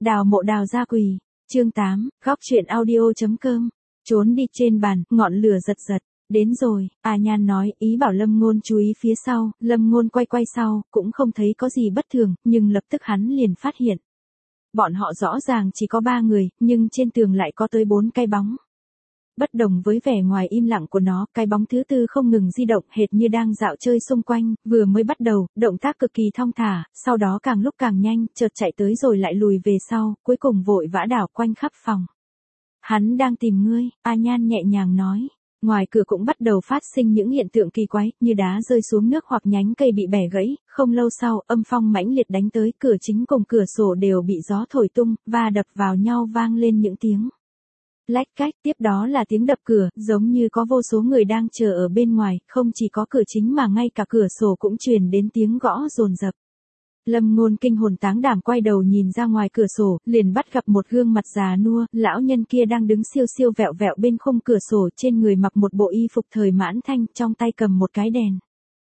Đào mộ đào gia quỳ. Chương 8, góc chuyện audio.com. Trốn đi trên bàn, ngọn lửa giật giật. Đến rồi, A Nhan nói, ý bảo Lâm Ngôn chú ý phía sau. Lâm Ngôn quay sau, cũng không thấy có gì bất thường, nhưng lập tức hắn liền phát hiện. Bọn họ rõ ràng chỉ có 3 người, nhưng trên tường lại có tới 4 cái bóng. Bất đồng với vẻ ngoài im lặng của nó, cái bóng thứ tư không ngừng di động hệt như đang dạo chơi xung quanh, vừa mới bắt đầu, động tác cực kỳ thong thả, sau đó càng lúc càng nhanh, chợt chạy tới rồi lại lùi về sau, cuối cùng vội vã đảo quanh khắp phòng. Hắn đang tìm ngươi, A Nhan nhẹ nhàng nói. Ngoài cửa cũng bắt đầu phát sinh những hiện tượng kỳ quái, như đá rơi xuống nước hoặc nhánh cây bị bẻ gãy, không lâu sau, âm phong mãnh liệt đánh tới, cửa chính cùng cửa sổ đều bị gió thổi tung, và đập vào nhau vang lên những tiếng lách cách, tiếp đó là tiếng đập cửa, giống như có vô số người đang chờ ở bên ngoài, không chỉ có cửa chính mà ngay cả cửa sổ cũng truyền đến tiếng gõ dồn dập. Lâm Ngôn kinh hồn táng đảm quay đầu nhìn ra ngoài cửa sổ, liền bắt gặp một gương mặt già nua, lão nhân kia đang đứng siêu siêu vẹo vẹo bên khung cửa sổ, trên người mặc một bộ y phục thời Mãn Thanh, trong tay cầm một cái đèn.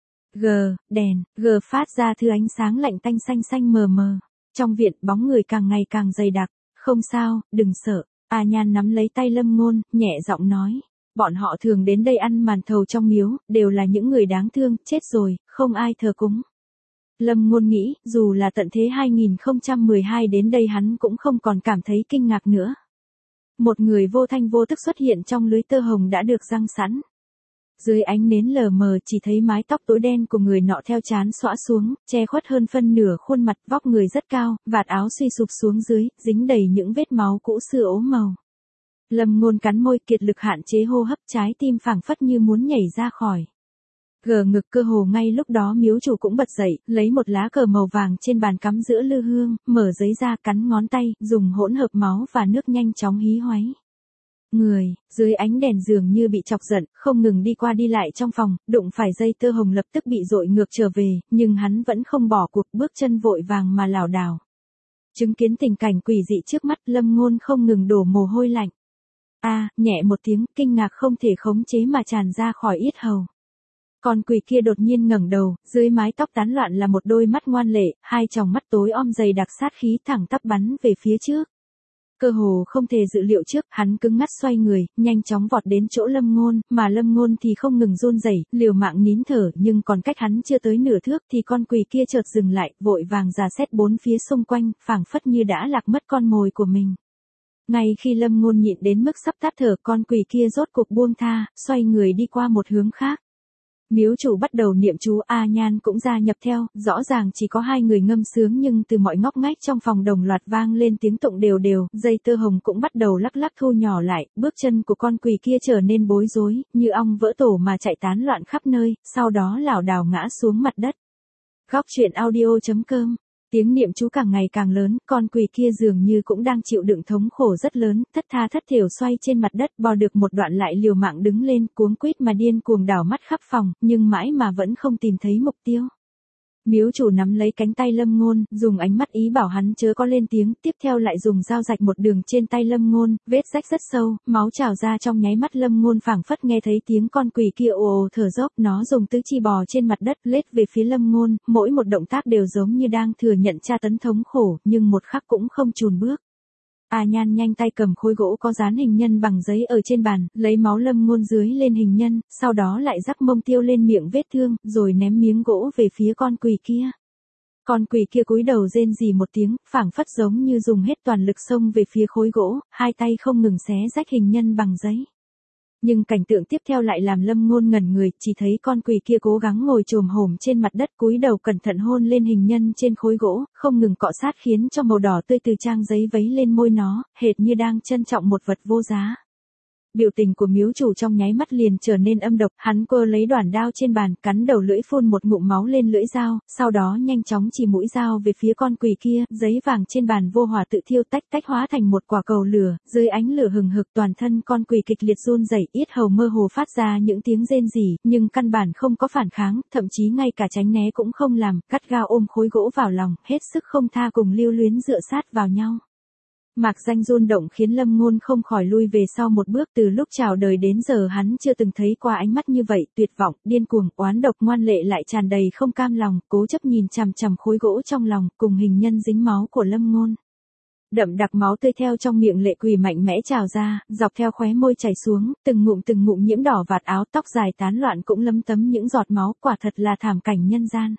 Đèn phát ra thứ ánh sáng lạnh tanh xanh xanh mờ mờ. Trong viện, bóng người càng ngày càng dày đặc. Không sao, đừng sợ. A Nhan nắm lấy tay Lâm Ngôn, nhẹ giọng nói. Bọn họ thường đến đây ăn màn thầu trong miếu, đều là những người đáng thương, chết rồi, không ai thờ cúng. Lâm Ngôn nghĩ, dù là tận thế 2012 đến đây hắn cũng không còn cảm thấy kinh ngạc nữa. Một người vô thanh vô tức xuất hiện trong lưới tơ hồng đã được giăng sẵn. Dưới ánh nến lờ mờ chỉ thấy mái tóc tối đen của người nọ theo trán xõa xuống, che khuất hơn phân nửa khuôn mặt, vóc người rất cao, vạt áo suy sụp xuống dưới, dính đầy những vết máu cũ xưa ố màu. Lâm Ngôn cắn môi, kiệt lực hạn chế hô hấp, trái tim phảng phất như muốn nhảy ra khỏi ngực. Cơ hồ ngay lúc đó miếu chủ cũng bật dậy, lấy một lá cờ màu vàng trên bàn cắm giữa lư hương, mở giấy ra, cắn ngón tay, dùng hỗn hợp máu và nước nhanh chóng hí hoáy. Người, dưới ánh đèn dường như bị chọc giận, không ngừng đi qua đi lại trong phòng, đụng phải dây tơ hồng lập tức bị dội ngược trở về, nhưng hắn vẫn không bỏ cuộc, bước chân vội vàng mà lảo đảo. Chứng kiến tình cảnh quỷ dị trước mắt, Lâm Ngôn không ngừng đổ mồ hôi lạnh. Nhẹ một tiếng, kinh ngạc không thể khống chế mà tràn ra khỏi yết hầu. Con quỷ kia đột nhiên ngẩng đầu, dưới mái tóc tán loạn là một đôi mắt ngoan lệ, hai tròng mắt tối om dày đặc sát khí thẳng tắp bắn về phía trước. Cơ hồ không thể dự liệu trước, hắn cứng ngắt xoay người, nhanh chóng vọt đến chỗ Lâm Ngôn, mà Lâm Ngôn thì không ngừng run rẩy, liều mạng nín thở, nhưng còn cách hắn chưa tới nửa thước thì con quỷ kia chợt dừng lại, vội vàng dò xét bốn phía xung quanh, phảng phất như đã lạc mất con mồi của mình. Ngay khi Lâm Ngôn nhịn đến mức sắp tắt thở, con quỷ kia rốt cuộc buông tha, xoay người đi qua một hướng khác. Miếu chủ bắt đầu niệm chú, A Nhan cũng gia nhập theo, rõ ràng chỉ có 2 người ngâm sướng nhưng từ mọi ngóc ngách trong phòng đồng loạt vang lên tiếng tụng đều đều, dây tơ hồng cũng bắt đầu lắc lắc thu nhỏ lại, bước chân của con quỷ kia trở nên bối rối, như ong vỡ tổ mà chạy tán loạn khắp nơi, sau đó lảo đảo ngã xuống mặt đất. Góc chuyện audio.com. Tiếng niệm chú càng ngày càng lớn, con quỷ kia dường như cũng đang chịu đựng thống khổ rất lớn, thất tha thất thểu xoay trên mặt đất, bò được một đoạn lại liều mạng đứng lên, cuống quýt mà điên cuồng đảo mắt khắp phòng, nhưng mãi mà vẫn không tìm thấy mục tiêu. Miếu chủ nắm lấy cánh tay Lâm Ngôn, dùng ánh mắt ý bảo hắn chớ có lên tiếng, tiếp theo lại dùng dao rạch một đường trên tay Lâm Ngôn, vết rách rất sâu, máu trào ra trong nháy mắt. Lâm Ngôn phảng phất nghe thấy tiếng con quỷ kia ồ ồ thở dốc, nó dùng tứ chi bò trên mặt đất, lết về phía Lâm Ngôn, mỗi một động tác đều giống như đang thừa nhận tra tấn thống khổ, nhưng một khắc cũng không chùn bước. A Nhan nhanh tay cầm khối gỗ có dán hình nhân bằng giấy ở trên bàn, lấy máu Lâm Ngôn dưới lên hình nhân, sau đó lại rắc mông tiêu lên miệng vết thương, rồi ném miếng gỗ về phía con quỷ kia. Con quỷ kia cúi đầu rên rỉ một tiếng, phảng phất giống như dùng hết toàn lực xông về phía khối gỗ, hai tay không ngừng xé rách hình nhân bằng giấy. Nhưng cảnh tượng tiếp theo lại làm Lâm Ngôn ngẩn người, chỉ thấy con quỷ kia cố gắng ngồi chồm hổm trên mặt đất, cúi đầu cẩn thận hôn lên hình nhân trên khối gỗ, không ngừng cọ sát khiến cho màu đỏ tươi từ trang giấy vấy lên môi nó, hệt như đang trân trọng một vật vô giá. Biểu tình của miếu chủ trong nháy mắt liền trở nên âm độc, hắn quơ lấy đoản đao trên bàn, cắn đầu lưỡi phun một ngụm máu lên lưỡi dao, sau đó nhanh chóng chỉ mũi dao về phía con quỷ kia, giấy vàng trên bàn vô hỏa tự thiêu tách tách hóa thành một quả cầu lửa, dưới ánh lửa hừng hực toàn thân con quỷ kịch liệt run rẩy, yết hầu mơ hồ phát ra những tiếng rên rỉ, nhưng căn bản không có phản kháng, thậm chí ngay cả tránh né cũng không làm, gắt gao ôm khối gỗ vào lòng, hết sức không tha cùng lưu luyến dựa sát vào nhau. Mạc danh run động khiến Lâm Ngôn không khỏi lui về sau một bước, từ lúc chào đời đến giờ hắn chưa từng thấy qua ánh mắt như vậy, tuyệt vọng, điên cuồng, oán độc, ngoan lệ lại tràn đầy không cam lòng, cố chấp nhìn chằm chằm khối gỗ trong lòng, cùng hình nhân dính máu của Lâm Ngôn. Đậm đặc máu tươi theo trong miệng lệ quỷ mạnh mẽ trào ra, dọc theo khóe môi chảy xuống, từng ngụm nhiễm đỏ vạt áo, tóc dài tán loạn cũng lấm tấm những giọt máu, quả thật là thảm cảnh nhân gian.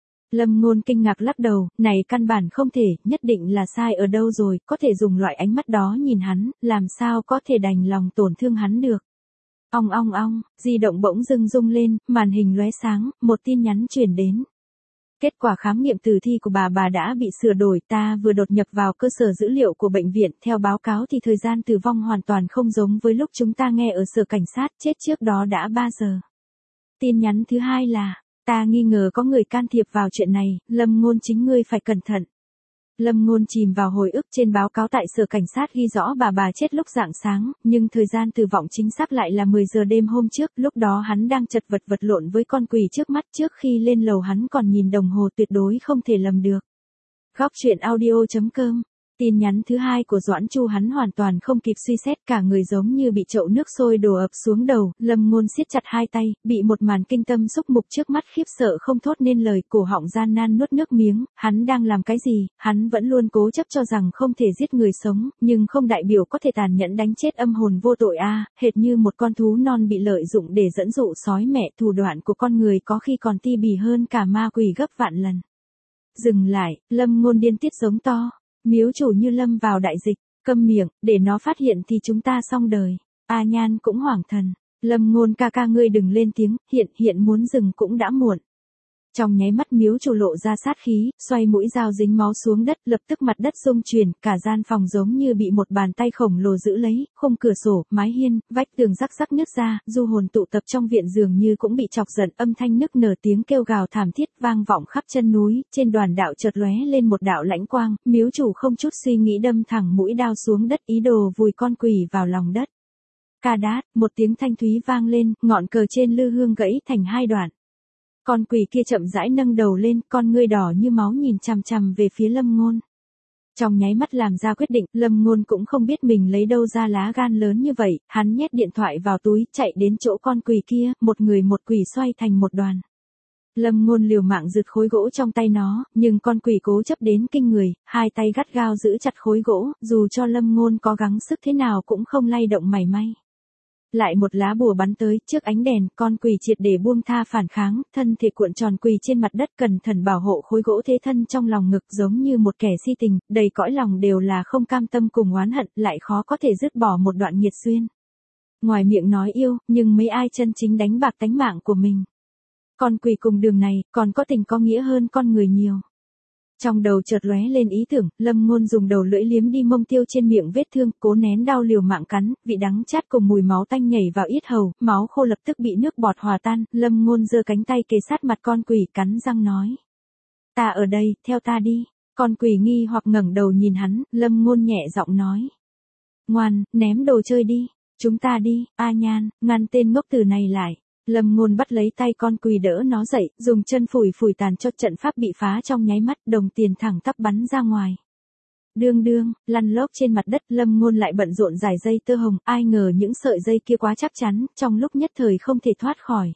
Lâm Ngôn kinh ngạc lắc đầu, này căn bản không thể, nhất định là sai ở đâu rồi, có thể dùng loại ánh mắt đó nhìn hắn, làm sao có thể đành lòng tổn thương hắn được. Ong ong ong, di động bỗng dưng rung lên, màn hình lóe sáng, một tin nhắn truyền đến. Kết quả khám nghiệm tử thi của bà đã bị sửa đổi, ta vừa đột nhập vào cơ sở dữ liệu của bệnh viện, theo báo cáo thì thời gian tử vong hoàn toàn không giống với lúc chúng ta nghe ở sở cảnh sát, chết trước đó đã 3 giờ. Tin nhắn thứ hai là, ta nghi ngờ có người can thiệp vào chuyện này, Lâm Ngôn chính ngươi phải cẩn thận. Lâm Ngôn chìm vào hồi ức, trên báo cáo tại sở cảnh sát ghi rõ bà chết lúc rạng sáng, nhưng thời gian tử vong chính xác lại là 10 giờ đêm hôm trước, lúc đó hắn đang chật vật vật lộn với con quỷ trước mắt, trước khi lên lầu hắn còn nhìn đồng hồ, tuyệt đối không thể lầm được. Góc truyện audio.com. Tin nhắn thứ hai của Doãn Chu hắn hoàn toàn không kịp suy xét, cả người giống như bị chậu nước sôi đổ ập xuống đầu, Lâm Ngôn siết chặt hai tay, bị một màn kinh tâm xúc mục trước mắt khiếp sợ không thốt nên lời, cổ họng gian nan nuốt nước miếng, hắn đang làm cái gì, hắn vẫn luôn cố chấp cho rằng không thể giết người sống, nhưng không đại biểu có thể tàn nhẫn đánh chết âm hồn vô tội a, hệt như một con thú non bị lợi dụng để dẫn dụ sói mẹ, thủ đoạn của con người có khi còn ti bỉ hơn cả ma quỷ gấp vạn lần. Dừng lại, Lâm Ngôn điên tiết giống to. Miếu chủ như lâm vào đại dịch, câm miệng, để nó phát hiện thì chúng ta xong đời. A Nhan cũng hoảng thần, Lâm Ngôn ca ca ngươi đừng lên tiếng, hiện muốn dừng cũng đã muộn. Trong nháy mắt miếu chủ lộ ra sát khí, xoay mũi dao dính máu xuống đất, lập tức mặt đất rung chuyển, cả gian phòng giống như bị một bàn tay khổng lồ giữ lấy, khung cửa sổ, mái hiên, vách tường rắc rắc nứt ra, du hồn tụ tập trong viện dường như cũng bị chọc giận, âm thanh nức nở, tiếng kêu gào thảm thiết vang vọng khắp chân núi, trên đoàn đạo chợt lóe lên một đạo lãnh quang, miếu chủ không chút suy nghĩ đâm thẳng mũi đao xuống đất, ý đồ vùi con quỷ vào lòng đất. Ca đát, một tiếng thanh thúy vang lên, ngọn cờ trên lư hương gãy thành hai đoạn. Con quỷ kia chậm rãi nâng đầu lên, con ngươi đỏ như máu nhìn chằm chằm về phía Lâm Ngôn. Trong nháy mắt làm ra quyết định, Lâm Ngôn cũng không biết mình lấy đâu ra lá gan lớn như vậy, hắn nhét điện thoại vào túi, chạy đến chỗ con quỷ kia, một người một quỷ xoay thành một đoàn. Lâm Ngôn liều mạng giật khối gỗ trong tay nó, nhưng con quỷ cố chấp đến kinh người, hai tay gắt gao giữ chặt khối gỗ, dù cho Lâm Ngôn có gắng sức thế nào cũng không lay động mảy may. Lại một lá bùa bắn tới, trước ánh đèn, con quỷ triệt để buông tha phản kháng, thân thể cuộn tròn quỳ trên mặt đất, cẩn thận bảo hộ khối gỗ thế thân trong lòng ngực, giống như một kẻ si tình, đầy cõi lòng đều là không cam tâm cùng oán hận, lại khó có thể dứt bỏ một đoạn nghiệt duyên. Ngoài miệng nói yêu, nhưng mấy ai chân chính đánh bạc tánh mạng của mình. Con quỷ cùng đường này, còn có tình có nghĩa hơn con người nhiều. Trong đầu chợt lóe lên ý tưởng, Lâm Ngôn dùng đầu lưỡi liếm đi mông tiêu trên miệng vết thương, cố nén đau liều mạng cắn, vị đắng chát cùng mùi máu tanh nhảy vào yết hầu, máu khô lập tức bị nước bọt hòa tan, Lâm Ngôn giơ cánh tay kề sát mặt con quỷ, cắn răng nói: "Ta ở đây, theo ta đi." Con quỷ nghi hoặc ngẩng đầu nhìn hắn, Lâm Ngôn nhẹ giọng nói: "Ngoan, ném đồ chơi đi, chúng ta đi." A Nhan, ngăn tên ngốc tử này lại. Lâm Ngôn bắt lấy tay con quỷ đỡ nó dậy, dùng chân phủi tàn cho trận pháp bị phá trong nháy mắt, đồng tiền thẳng tắp bắn ra ngoài. Đương đương, lăn lóc trên mặt đất, Lâm Ngôn lại bận rộn giải dây tơ hồng, ai ngờ những sợi dây kia quá chắc chắn, trong lúc nhất thời không thể thoát khỏi.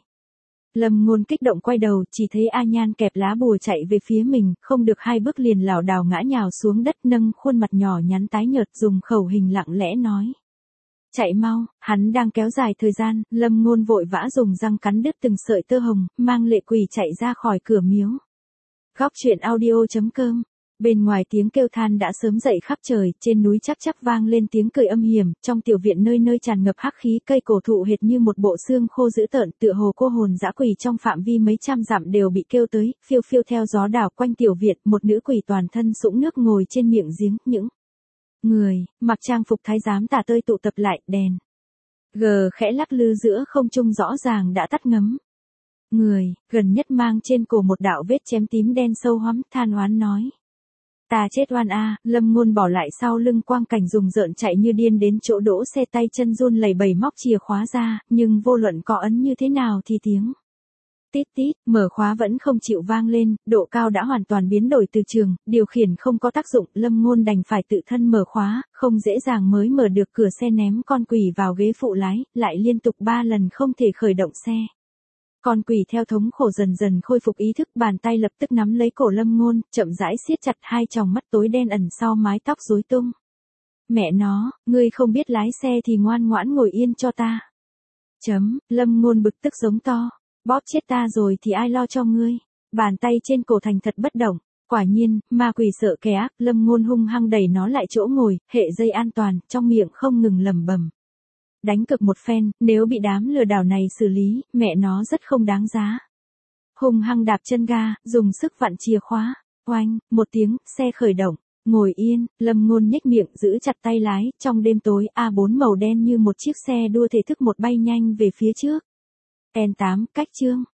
Lâm Ngôn kích động quay đầu, chỉ thấy A Nhan kẹp lá bùa chạy về phía mình, không được hai bước liền lảo đảo ngã nhào xuống đất, nâng khuôn mặt nhỏ nhắn tái nhợt, dùng khẩu hình lặng lẽ nói: "Chạy mau." Hắn đang kéo dài thời gian, Lâm Ngôn vội vã dùng răng cắn đứt từng sợi tơ hồng, mang lệ quỷ chạy ra khỏi cửa miếu. Góc truyện audio.com. Bên ngoài tiếng kêu than đã sớm dậy khắp trời, trên núi chắc chắc vang lên tiếng cười âm hiểm, trong tiểu viện nơi nơi tràn ngập hắc khí, cây cổ thụ hệt như một bộ xương khô dữ tợn, tựa hồ cô hồn dã quỷ trong phạm vi mấy trăm dặm đều bị kêu tới, phiêu phiêu theo gió đảo quanh tiểu viện, một nữ quỷ toàn thân sũng nước ngồi trên miệng giếng, những người mặc trang phục thái giám tả tơi tụ tập lại, đèn khẽ lắc lư giữa không trung rõ ràng đã tắt ngấm. Người gần nhất mang trên cổ một đạo vết chém tím đen sâu hoắm, than oán nói: "Ta chết oan a." Lâm Ngôn bỏ lại sau lưng quang cảnh, dùng rợn chạy như điên đến chỗ đỗ xe, tay chân run lẩy bẩy móc chìa khóa ra, nhưng vô luận có ấn như thế nào thì tiếng tít tít, mở khóa vẫn không chịu vang lên, độ cao đã hoàn toàn biến đổi từ trường, điều khiển không có tác dụng, Lâm Ngôn đành phải tự thân mở khóa, không dễ dàng mới mở được cửa xe, ném con quỷ vào ghế phụ lái, lại liên tục 3 lần không thể khởi động xe. Con quỷ theo thống khổ dần dần khôi phục ý thức, bàn tay lập tức nắm lấy cổ Lâm Ngôn, chậm rãi siết chặt, hai tròng mắt tối đen ẩn sau mái tóc rối tung. Mẹ nó, ngươi không biết lái xe thì ngoan ngoãn ngồi yên cho ta. Lâm Ngôn bực tức giống to. Bóp chết ta rồi thì ai lo cho ngươi. Bàn tay trên cổ thành thật bất động. Quả nhiên, ma quỷ sợ kẻ ác, Lâm Ngôn hung hăng đẩy nó lại chỗ ngồi, hệ dây an toàn, trong miệng không ngừng lẩm bẩm. Đánh cực một phen, nếu bị đám lừa đảo này xử lý, mẹ nó rất không đáng giá. Hung hăng đạp chân ga, dùng sức vặn chìa khóa. Oanh, một tiếng, xe khởi động. Ngồi yên, Lâm Ngôn nhếch miệng giữ chặt tay lái, trong đêm tối A4 màu đen như một chiếc xe đua thể thức một bay nhanh về phía trước. N8, cách chương.